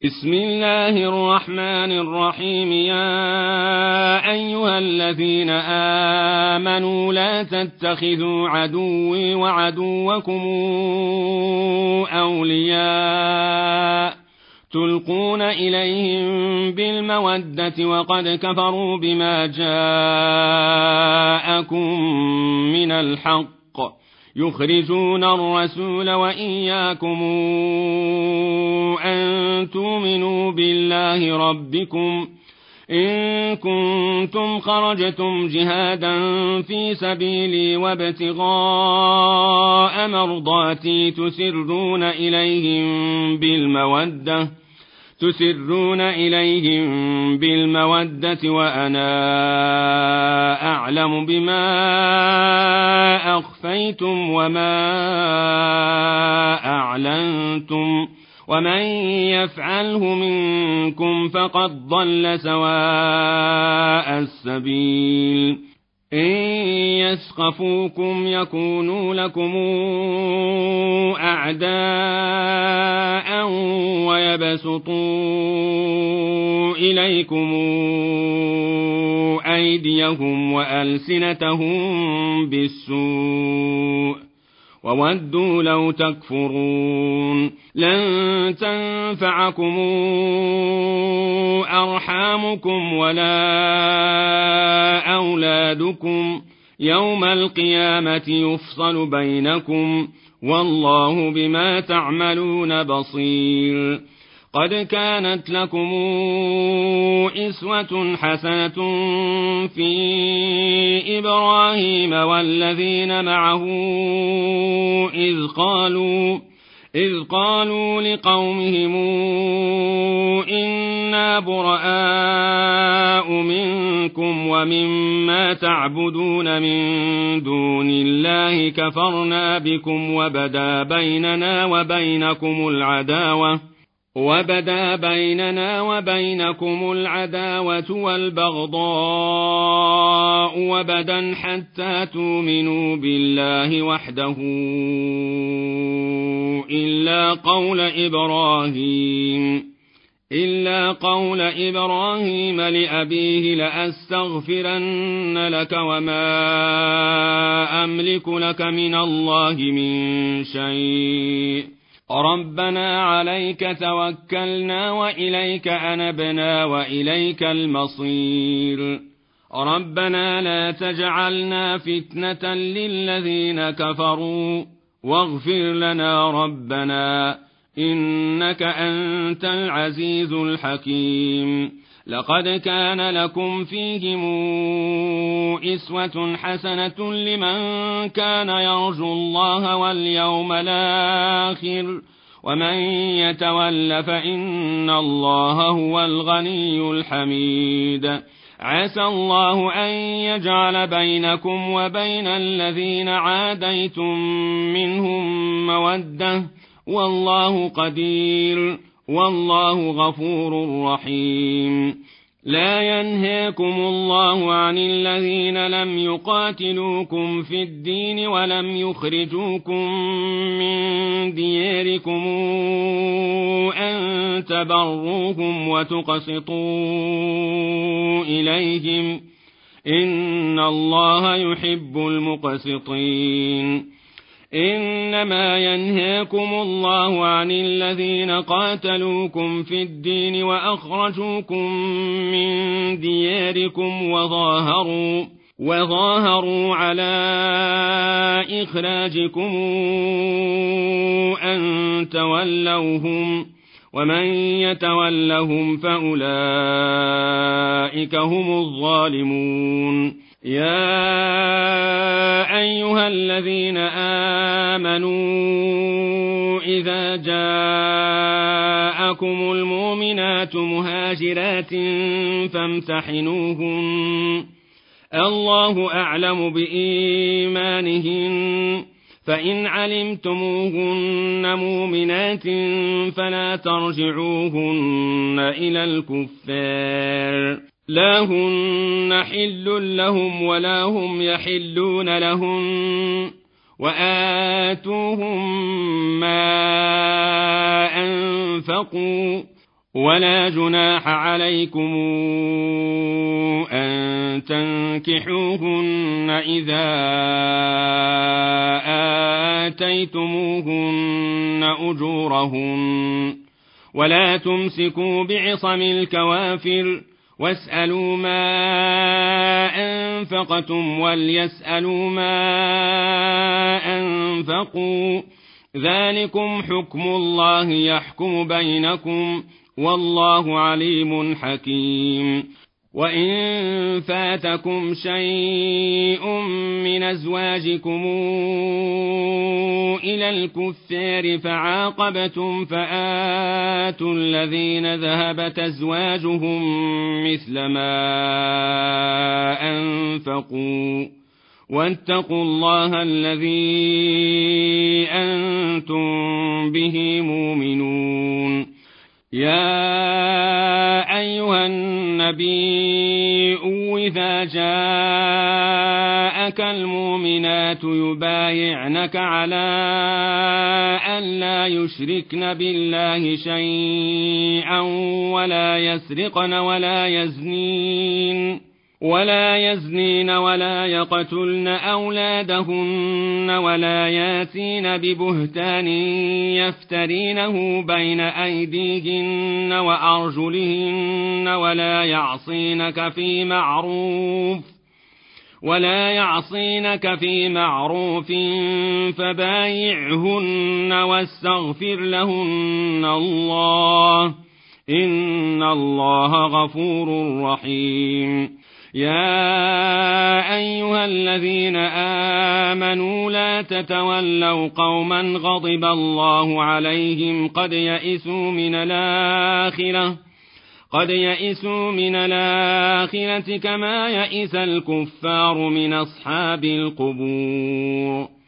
بسم الله الرحمن الرحيم. يا أيها الذين آمنوا لا تتخذوا عدوي وعدوكم أولياء تلقون إليهم بالمودة وقد كفروا بما جاءكم من الحق يخرجون الرسول وإياكم أن تؤمنوا بالله ربكم إن كنتم خرجتم جهادا في سبيلي وابتغاء مرضاتي تسرون إليهم بالمودة وأنا أعلم بما أخفيتم وما أعلنتم ومن يفعله منكم فقد ضل سواء السبيل. إن يثقفوكم يكونوا لكم أعداء ويبسطوا إليكم أيديهم وألسنتهم بالسوء وودوا لو تكفرون. لن تنفعكم أرحامكم ولا أولادكم يوم القيامة يفصل بينكم والله بما تعملون بصير. قد كانت لكم إسوة حسنة في إبراهيم والذين معه إذ قالوا لقومهم إنا براء منكم ومما تعبدون من دون الله كفرنا بكم وبدا بيننا وبينكم العداوة والبغضاء وبدا حتى تؤمنوا بالله وحده إلا قول إبراهيم لأبيه لأستغفرن لك وما أملك لك من الله من شيء ربنا عليك توكلنا وإليك أنبنا وإليك المصير. ربنا لا تجعلنا فتنة للذين كفروا واغفر لنا ربنا إنك أنت العزيز الحكيم. لقد كان لكم فيهم إسوة حسنة لمن كان يرجو الله واليوم الآخر ومن يتول فإن الله هو الغني الحميد. عسى الله أن يجعل بينكم وبين الذين عاديتم منهم مودة والله قدير والله غفور رحيم. لا ينهاكم الله عن الذين لم يقاتلوكم في الدين ولم يخرجوكم من دياركم أن تبروهم وتقسطوا إليهم إن الله يحب المقسطين. إنما ينهاكم الله عن الذين قاتلوكم في الدين وأخرجوكم من دياركم وظاهروا على إخراجكم أن تولوهم ومن يتولهم فأولئك هم الظالمون. يا أيها الذين آمنوا إذا جاءكم المؤمنات مهاجرات فامتحنوهن الله أعلم بإيمانهن فإن علمتموهن مؤمنات فلا ترجعوهن إلى الكفار لا هن حل لهم ولا هم يحلون لهن وآتوهم ما أنفقوا ولا جناح عليكم أن تنكحوهن إذا آتيتموهن أجورهن ولا تمسكوا بعصم الكوافر واسألوا ما أنفقتم وليسألوا ما أنفقوا ذلكم حكم الله يحكم بينكم والله عليم حكيم. وإن فاتكم شيء من أزواجكم إلى الكفار فعاقبتم فآتوا الذين ذهبت أزواجهم مثل ما أنفقوا واتقوا الله الذي أنتم به مؤمنون. يا أيها النبي إذا جاءك المؤمنات يبايعنك على أن لا يشركن بالله شيئا ولا يسرقن ولا يزنين ولا يقتلن أولادهن ولا ياتين ببهتان يفترينه بين أيديهن وأرجلهن ولا يعصينك في معروف فبايعهن واستغفر لهن الله إن الله غفور رحيم. يا أيها الذين آمنوا لا تتولوا قوما غضب الله عليهم قد يئسوا من الآخرة كما يئس الكفار من أصحاب القبور.